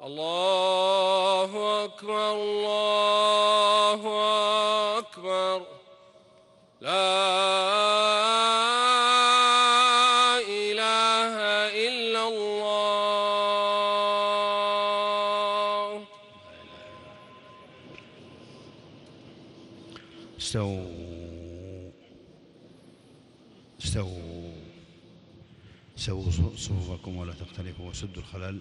الله أكبر الله أكبر لا إله إلا الله. استووا صفوفكم ولا تختلفوا وسدوا الخلل.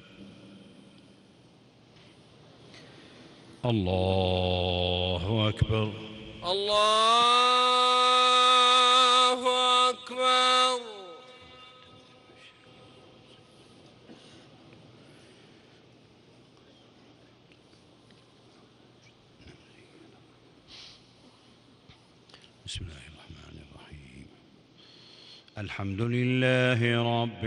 الله أكبر الله أكبر. بسم الله الرحمن الرحيم. الحمد لله رب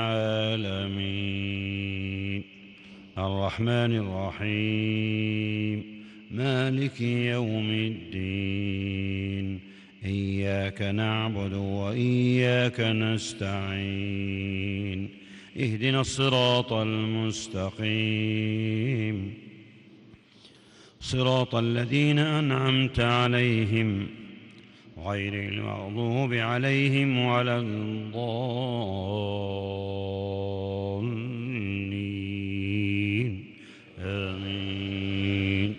العالمين الرحمن الرحيم مالك يوم الدين إياك نعبد وإياك نستعين اهدنا الصراط المستقيم صراط الذين أنعمت عليهم غير المغضوب عليهم ولا الضالين آمين.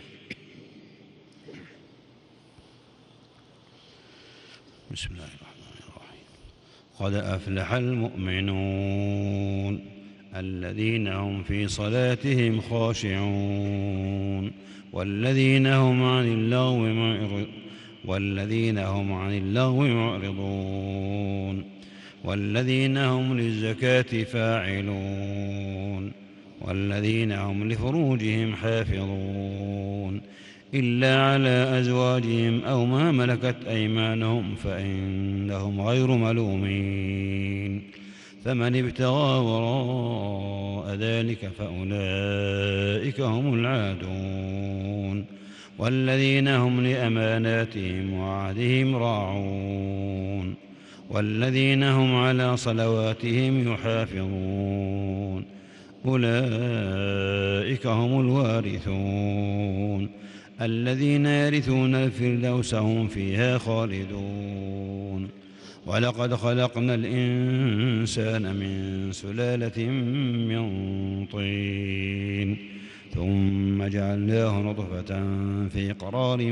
بسم الله الرحمن الرحيم. قد أفلح المؤمنون الذين هم في صلاتهم خاشعون والذين هم عن اللغو معرضون والذين هم للزكاة فاعلون والذين هم لفروجهم حافظون إلا على أزواجهم أو ما ملكت أيمانهم فإنهم غير ملومين فمن ابتغى وراء ذلك فأولئك هم العادون والذين هم لأماناتهم وعهدهم راعون والذين هم على صلواتهم يحافظون أولئك هم الوارثون الذين يرثون الفردوس هم فيها خالدون. ولقد خلقنا الإنسان من سلالة من طين ثم جعلناه نطفة في قرار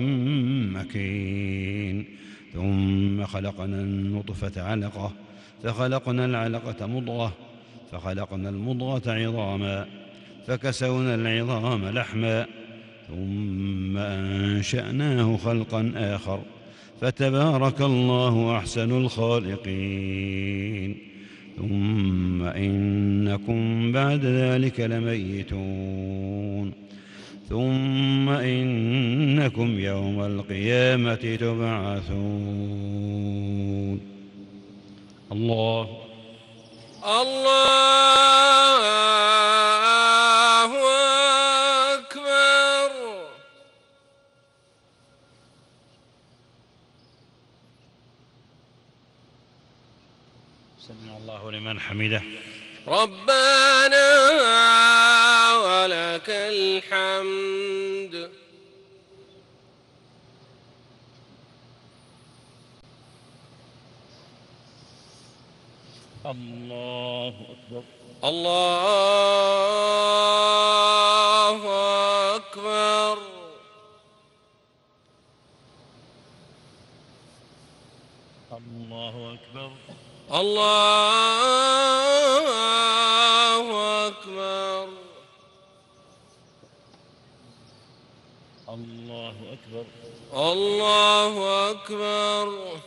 مكين ثم خلقنا النطفة علقة فخلقنا العلقة مضغة فخلقنا المضغة عظاما فكسونا العظام لحما ثم أنشأناه خلقا آخر فتبارك الله أحسن الخالقين. ثم إنكم بعد ذلك لميتون ثم إنكم يوم القيامة تبعثون. الله أكبر. سمع الله لمن حمده. ربنا ولك الحمد. الله أكبر. الله أكبر. الله أكبر. الله أكبر. الله أكبر. الله أكبر.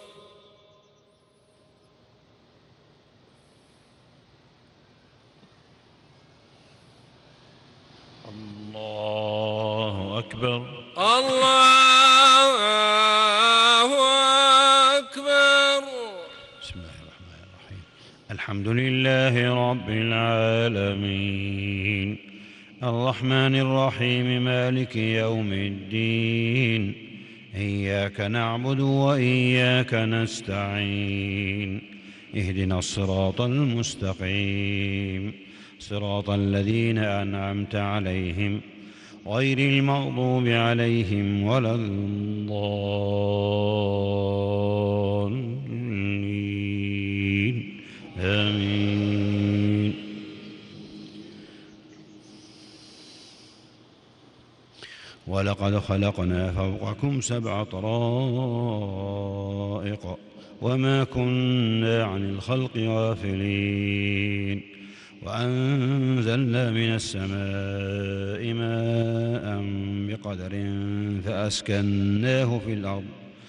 الله أكبر. الله أكبر. بسم الله الرحمن الرحيم. الحمد لله رب العالمين الرحمن الرحيم مالك يوم الدين إياك نعبد وإياك نستعين اهدنا الصراط المستقيم صراط الذين أنعمت عليهم غير المغضوب عليهم ولا الضالين آمين. ولقد خلقنا فوقكم 7 طرائق وما كنا عن الخلق غافلين وأنزلنا من السماء ماء بقدر فأسكناه في الأرض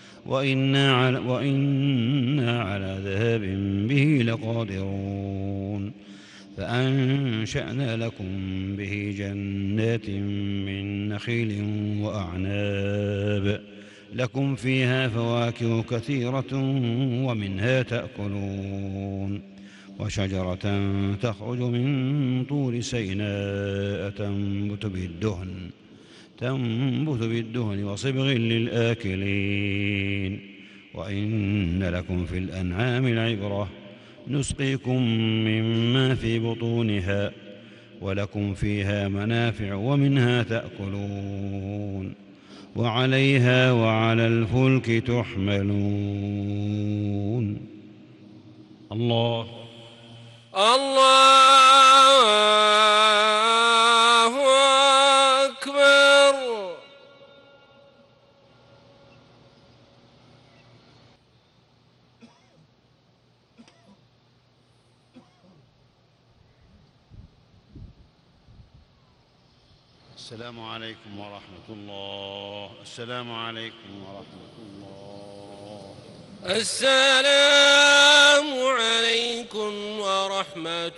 وإنا على ذهاب به لقادرون فأنشأنا لكم به جنات من نخيل وأعناب لكم فيها فواكه كثيرة ومنها تأكلون وشجرة تخرج من طور سيناء تنبت بالدهن وصبغ للآكلين وإن لكم في الأنعام العبرة نسقيكم مما في بطونها ولكم فيها منافع ومنها تأكلون وعليها وعلى الفلك تحملون. الله أكبر. السلام عليكم ورحمة الله. السلام عليكم ورحمة الله. السلام عليكم ورحمة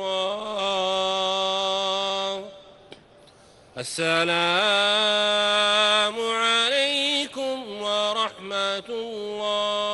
الله. السلام عليكم ورحمة الله.